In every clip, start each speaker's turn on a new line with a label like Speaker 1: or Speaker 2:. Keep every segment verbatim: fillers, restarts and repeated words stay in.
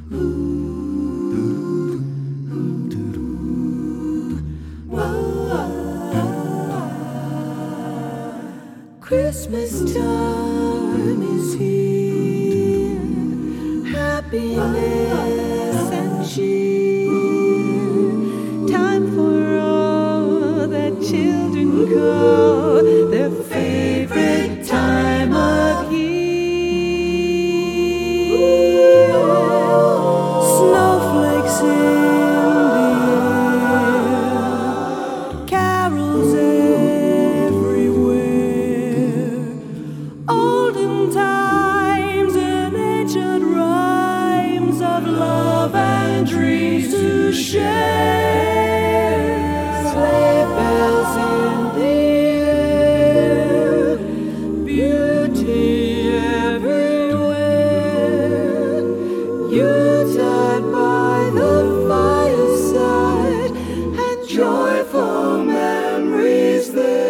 Speaker 1: Christmas time is here, happiness and cheer. Time for all that children call their favorite time of year. Snowflakes in the air, carols everywhere, olden times and ancient rhymes of love and dreams to share. Sleigh bells in the air, beauty everywhere. Yuletide by the fireside, and joyful memories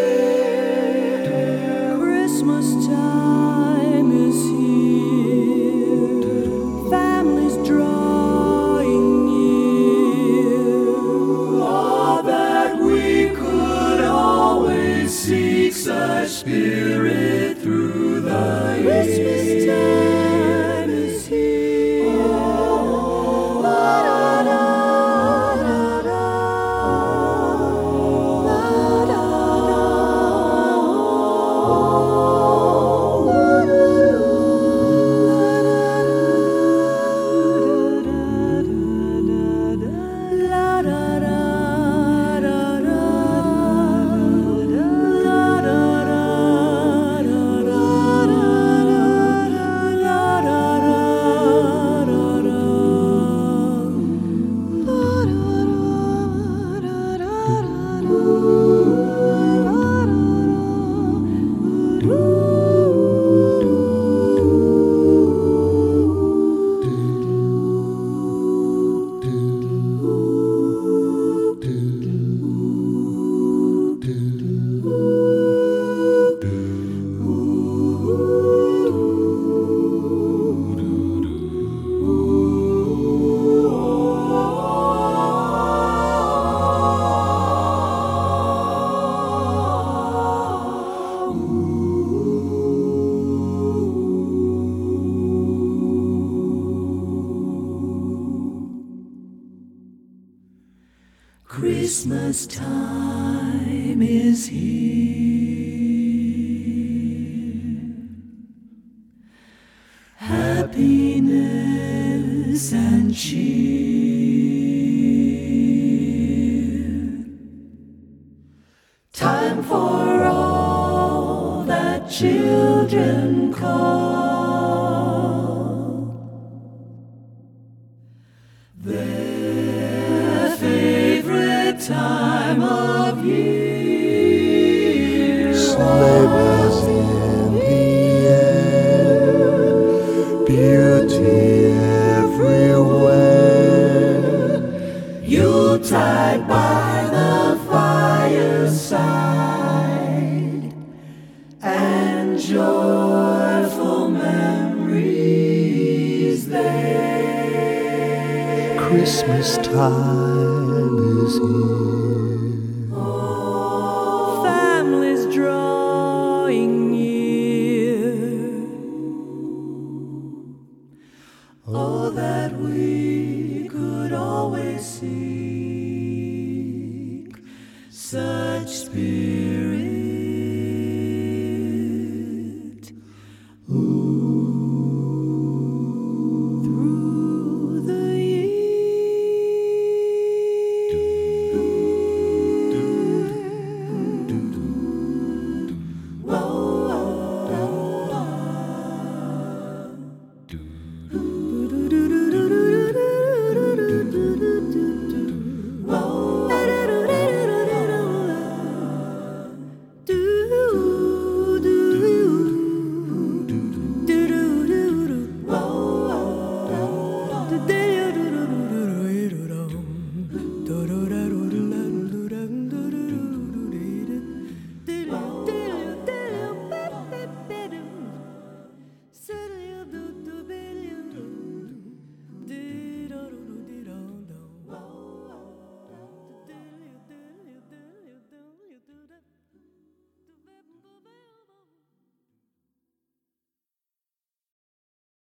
Speaker 1: there. Christmas time is here, families drawing near. Oh, that we could always seek such spirit through the Christmas time is here. Oh, la da da da da, la da da, oh, la da Christmas time is here, happiness and cheer. Time for all that children call their favorite time of year.
Speaker 2: Sleigh bells in the air, beauty everywhere.
Speaker 1: Yuletide by the fireside, and joyful memories there.
Speaker 2: Christmas time is here.
Speaker 1: Families drawing near. Oh, that we could always seek such spirit